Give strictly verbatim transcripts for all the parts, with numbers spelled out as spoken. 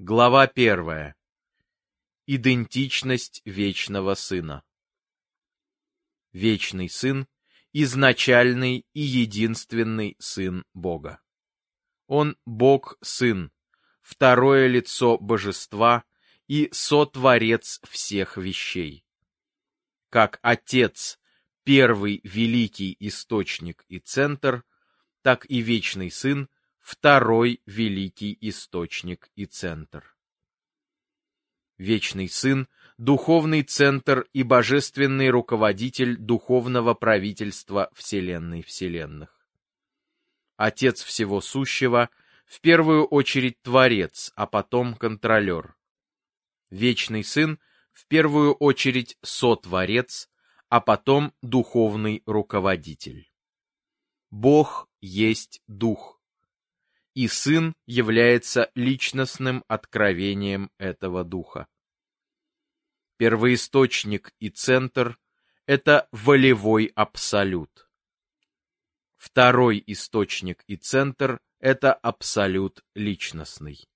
Глава первая. Идентичность вечного Сына. Вечный Сын — изначальный и единственный Сын Бога. Он Бог-Сын, второе лицо Божества и сотворец всех вещей. Как Отец — первый великий источник и центр, так и Вечный Сын — второй великий источник и центр. Вечный Сын — духовный центр и божественный руководитель духовного правительства Вселенной Вселенных. Отец всего сущего — в первую очередь Творец, а потом контролер. Вечный Сын — в первую очередь сотворец, а потом духовный руководитель. Бог есть Дух, и Сын является личностным откровением этого Духа. Первоисточник и центр — это волевой абсолют. Второй источник и центр — это абсолют личностный.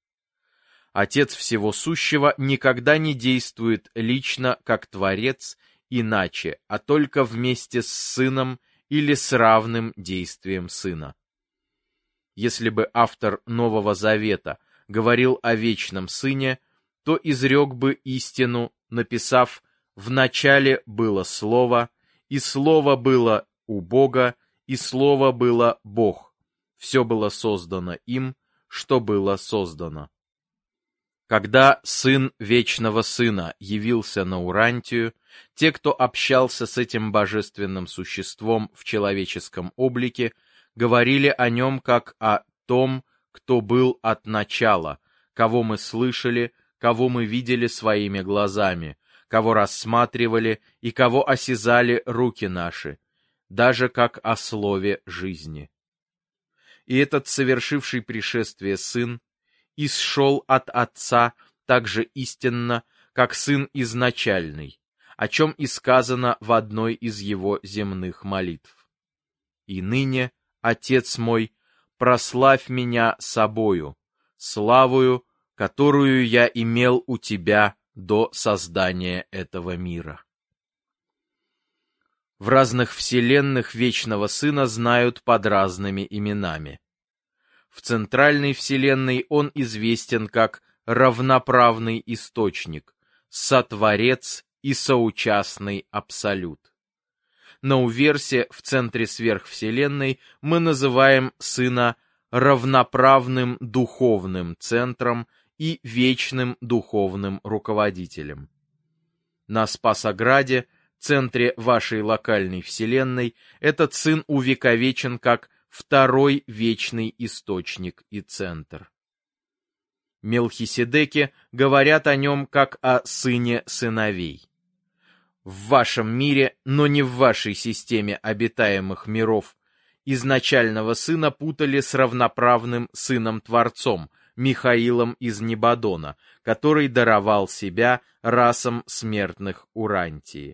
Отец всего сущего никогда не действует лично как Творец иначе, а только вместе с Сыном или с равным действием Сына. Если бы автор Нового Завета говорил о Вечном Сыне, то изрек бы истину, написав: «В начале было Слово, и Слово было у Бога, и Слово было Бог. Все было создано им, что было создано». Когда Сын Вечного Сына явился на Урантию, те, кто общался с этим божественным существом в человеческом облике, говорили о нем как о том, кто был от начала, кого мы слышали, кого мы видели своими глазами, кого рассматривали и кого осязали руки наши, даже как о слове жизни. И этот совершивший пришествие Сын исшел от Отца так же истинно, как Сын изначальный, о чем и сказано в одной из его земных молитв. «И ныне, Отец мой, прославь меня собою, славою, которую я имел у Тебя до создания этого мира». В разных вселенных Вечного Сына знают под разными именами. В центральной вселенной он известен как равноправный источник, сотворец и соучастный абсолют. На уверсе в центре сверхвселенной мы называем Сына равноправным духовным центром и вечным духовным руководителем. На Спасограде, центре вашей локальной вселенной, этот Сын увековечен как второй вечный источник и центр. Мелхиседеки говорят о нем как о сыне сыновей. В вашем мире, но не в вашей системе обитаемых миров, изначального Сына путали с равноправным Сыном-Творцом, Михаилом из Небодона, который даровал себя расам смертных Урантии.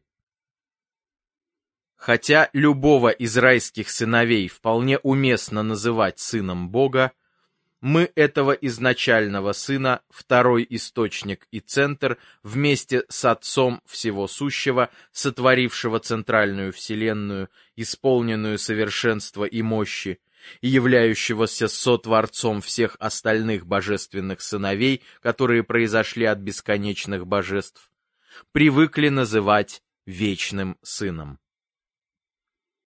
Хотя любого из райских сыновей вполне уместно называть сыном Бога, мы этого изначального Сына, второй источник и центр, вместе с Отцом всего сущего, сотворившего центральную вселенную, исполненную совершенства и мощи, и являющегося сотворцом всех остальных божественных сыновей, которые произошли от бесконечных божеств, привыкли называть Вечным Сыном.